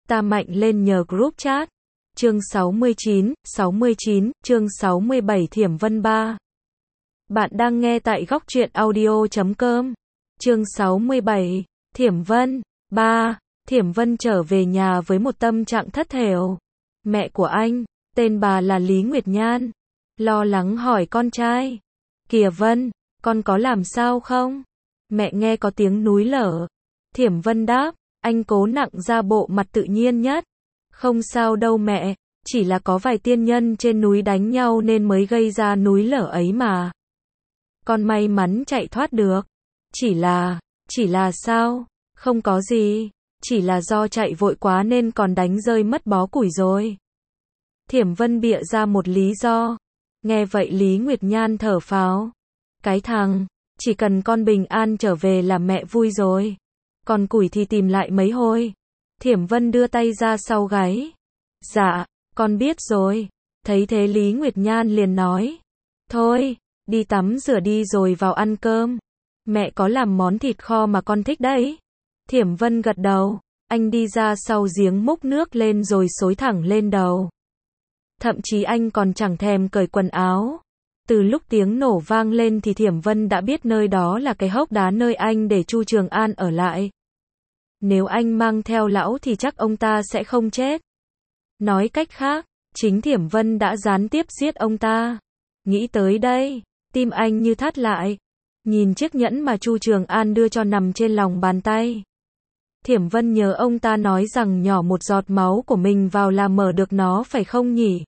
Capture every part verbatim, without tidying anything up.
Ta mạnh lên nhờ group chat. Chương sáu mươi chín, sáu mươi chín, chương sáu mươi bảy Thiểm Vân ba. Bạn đang nghe tại góc truyện audio chấm com. Chương sáu mươi bảy, Thiểm Vân ba. Thiểm Vân trở về nhà với một tâm trạng thất thểu. Mẹ của anh, tên bà là Lý Nguyệt Nhan, lo lắng hỏi con trai. Kìa Vân, con có làm sao không? Mẹ nghe có tiếng núi lở. Thiểm Vân đáp, anh cố nặng ra bộ mặt tự nhiên nhất. Không sao đâu mẹ, chỉ là có vài tiên nhân trên núi đánh nhau nên mới gây ra núi lở ấy mà. Con may mắn chạy thoát được. Chỉ là, chỉ là sao? Không có gì, chỉ là do chạy vội quá nên còn đánh rơi mất bó củi rồi. Thiểm Vân bịa ra một lý do. Nghe vậy Lý Nguyệt Nhan thở phào. Cái thằng, chỉ cần con bình an trở về là mẹ vui rồi. Còn củi thì tìm lại mấy hồi. Thiểm Vân đưa tay ra sau gáy. Dạ, con biết rồi. Thấy thế Lý Nguyệt Nhan liền nói. Thôi, đi tắm rửa đi rồi vào ăn cơm. Mẹ có làm món thịt kho mà con thích đấy. Thiểm Vân gật đầu. Anh đi ra sau giếng múc nước lên rồi xối thẳng lên đầu. Thậm chí anh còn chẳng thèm cởi quần áo. Từ lúc tiếng nổ vang lên thì Thiểm Vân đã biết nơi đó là cái hốc đá nơi anh để Chu Trường An ở lại. Nếu anh mang theo lão thì chắc ông ta sẽ không chết. Nói cách khác, chính Thiểm Vân đã gián tiếp giết ông ta. Nghĩ tới đây, tim anh như thắt lại. Nhìn chiếc nhẫn mà Chu Trường An đưa cho nằm trên lòng bàn tay. Thiểm Vân nhớ ông ta nói rằng nhỏ một giọt máu của mình vào là mở được nó phải không nhỉ?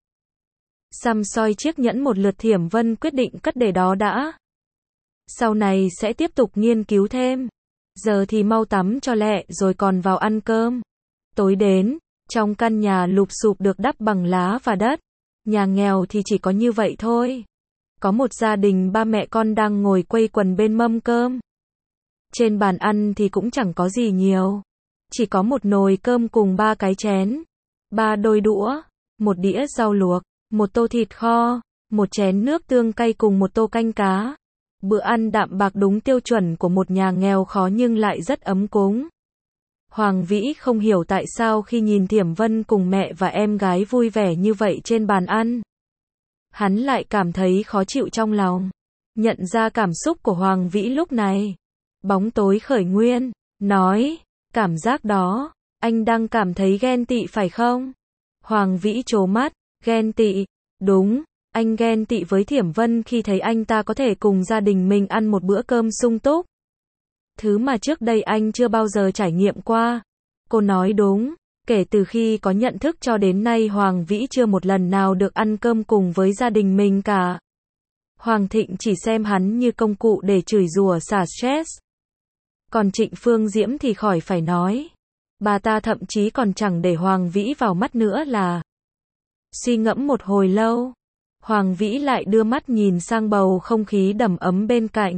Săm soi chiếc nhẫn một lượt Thiểm Vân quyết định cất để đó đã. Sau này sẽ tiếp tục nghiên cứu thêm. Giờ thì mau tắm cho lẹ rồi còn vào ăn cơm. Tối đến, trong căn nhà lụp xụp được đắp bằng lá và đất. Nhà nghèo thì chỉ có như vậy thôi. Có một gia đình ba mẹ con đang ngồi quây quần bên mâm cơm. Trên bàn ăn thì cũng chẳng có gì nhiều. Chỉ có một nồi cơm cùng ba cái chén, ba đôi đũa, một đĩa rau luộc, một tô thịt kho, một chén nước tương cay cùng một tô canh cá. Bữa ăn đạm bạc đúng tiêu chuẩn của một nhà nghèo khó nhưng lại rất ấm cúng. Hoàng Vĩ không hiểu tại sao khi nhìn Thiểm Vân cùng mẹ và em gái vui vẻ như vậy trên bàn ăn, hắn lại cảm thấy khó chịu trong lòng. Nhận ra cảm xúc của Hoàng Vĩ lúc này, bóng tối khởi nguyên, nói, cảm giác đó, anh đang cảm thấy ghen tị phải không? Hoàng Vĩ trố mắt, ghen tị, đúng, anh ghen tị với Thiểm Vân khi thấy anh ta có thể cùng gia đình mình ăn một bữa cơm sung túc. Thứ mà trước đây anh chưa bao giờ trải nghiệm qua. Cô nói đúng, kể từ khi có nhận thức cho đến nay Hoàng Vĩ chưa một lần nào được ăn cơm cùng với gia đình mình cả. Hoàng Thịnh chỉ xem hắn như công cụ để chửi rủa xả stress. Còn Trịnh Phương Diễm thì khỏi phải nói. Bà ta thậm chí còn chẳng để Hoàng Vĩ vào mắt nữa là. Suy ngẫm một hồi lâu, Hoàng Vĩ lại đưa mắt nhìn sang bầu không khí đầm ấm bên cạnh.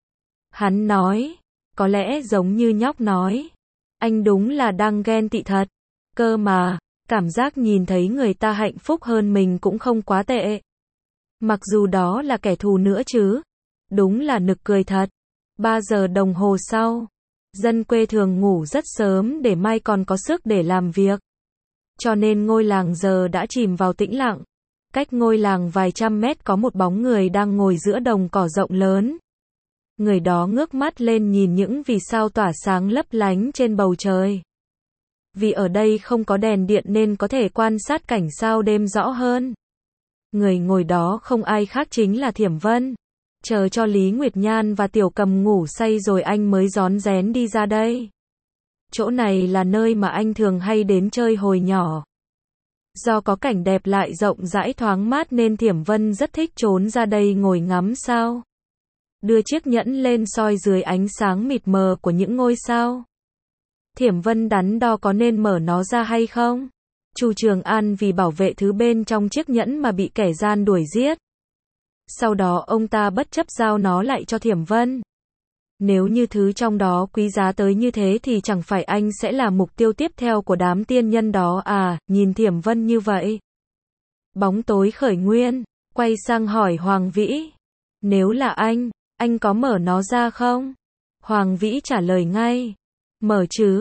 Hắn nói, có lẽ giống như nhóc nói, anh đúng là đang ghen tị thật. Cơ mà, cảm giác nhìn thấy người ta hạnh phúc hơn mình cũng không quá tệ. Mặc dù đó là kẻ thù nữa chứ. Đúng là nực cười thật. Ba giờ đồng hồ sau, dân quê thường ngủ rất sớm để mai còn có sức để làm việc. Cho nên ngôi làng giờ đã chìm vào tĩnh lặng. Cách ngôi làng vài trăm mét có một bóng người đang ngồi giữa đồng cỏ rộng lớn. Người đó ngước mắt lên nhìn những vì sao tỏa sáng lấp lánh trên bầu trời. Vì ở đây không có đèn điện nên có thể quan sát cảnh sao đêm rõ hơn. Người ngồi đó không ai khác chính là Thiểm Vân. Chờ cho Lý Nguyệt Nhan và Tiểu Cầm ngủ say rồi anh mới rón rén đi ra đây. Chỗ này là nơi mà anh thường hay đến chơi hồi nhỏ. Do có cảnh đẹp lại rộng rãi thoáng mát nên Thiểm Vân rất thích trốn ra đây ngồi ngắm sao. Đưa chiếc nhẫn lên soi dưới ánh sáng mịt mờ của những ngôi sao. Thiểm Vân đắn đo có nên mở nó ra hay không. Chu Trường An vì bảo vệ thứ bên trong chiếc nhẫn mà bị kẻ gian đuổi giết. Sau đó ông ta bất chấp giao nó lại cho Thiểm Vân. Nếu như thứ trong đó quý giá tới như thế thì chẳng phải anh sẽ là mục tiêu tiếp theo của đám tiên nhân đó à, nhìn Thiểm Vân như vậy. Bóng tối khởi nguyên, quay sang hỏi Hoàng Vĩ. Nếu là anh, anh có mở nó ra không? Hoàng Vĩ trả lời ngay. Mở chứ,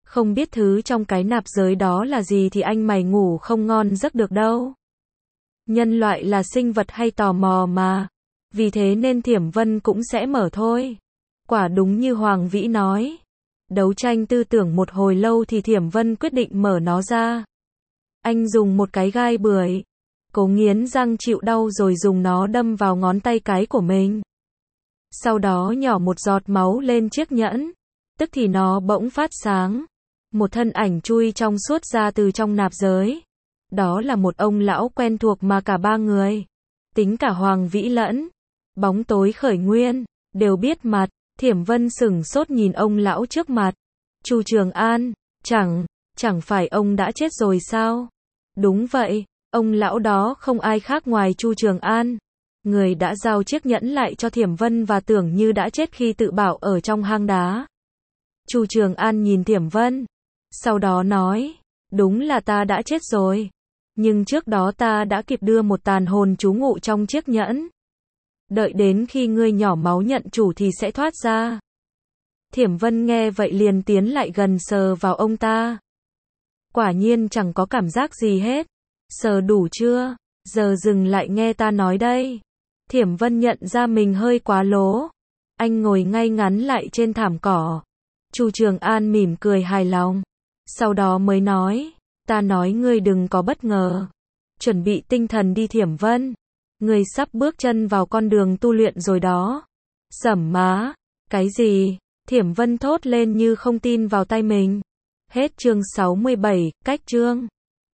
Không biết thứ trong cái nạp giới đó là gì thì anh mày ngủ không ngon giấc được đâu. Nhân loại là sinh vật hay tò mò mà. Vì thế nên Thiểm Vân cũng sẽ mở thôi. Quả đúng như Hoàng Vĩ nói. Đấu tranh tư tưởng một hồi lâu thì Thiểm Vân quyết định mở nó ra. Anh dùng một cái gai bưởi. Cố nghiến răng chịu đau rồi dùng nó đâm vào ngón tay cái của mình. Sau đó nhỏ một giọt máu lên chiếc nhẫn. Tức thì nó bỗng phát sáng. Một thân ảnh chui trong suốt ra từ trong nạp giới. Đó là một ông lão quen thuộc mà cả ba người, tính cả Hoàng Vĩ lẫn bóng tối khởi nguyên, đều biết mặt. Thiểm Vân sửng sốt nhìn ông lão trước mặt. Chu Trường An, chẳng, chẳng phải ông đã chết rồi sao? Đúng vậy, ông lão đó không ai khác ngoài Chu Trường An. Người đã giao chiếc nhẫn lại cho Thiểm Vân và tưởng như đã chết khi tự bảo ở trong hang đá. Chu Trường An nhìn Thiểm Vân, sau đó nói, đúng là ta đã chết rồi. Nhưng trước đó ta đã kịp đưa một tàn hồn trú ngụ trong chiếc nhẫn. Đợi đến khi ngươi nhỏ máu nhận chủ thì sẽ thoát ra. Thiểm Vân nghe vậy liền tiến lại gần sờ vào ông ta. Quả nhiên chẳng có cảm giác gì hết. Sờ đủ chưa? Giờ dừng lại nghe ta nói đây. Thiểm Vân nhận ra mình hơi quá lố. Anh ngồi ngay ngắn lại trên thảm cỏ. Chu Trường An mỉm cười hài lòng. Sau đó mới nói, ta nói ngươi đừng có bất ngờ. Chuẩn bị tinh thần đi Thiểm Vân. Ngươi sắp bước chân vào con đường tu luyện rồi đó. Sẩm má. Cái gì? Thiểm Vân thốt lên như không tin vào tay mình. Hết chương sáu mươi bảy, cách chương.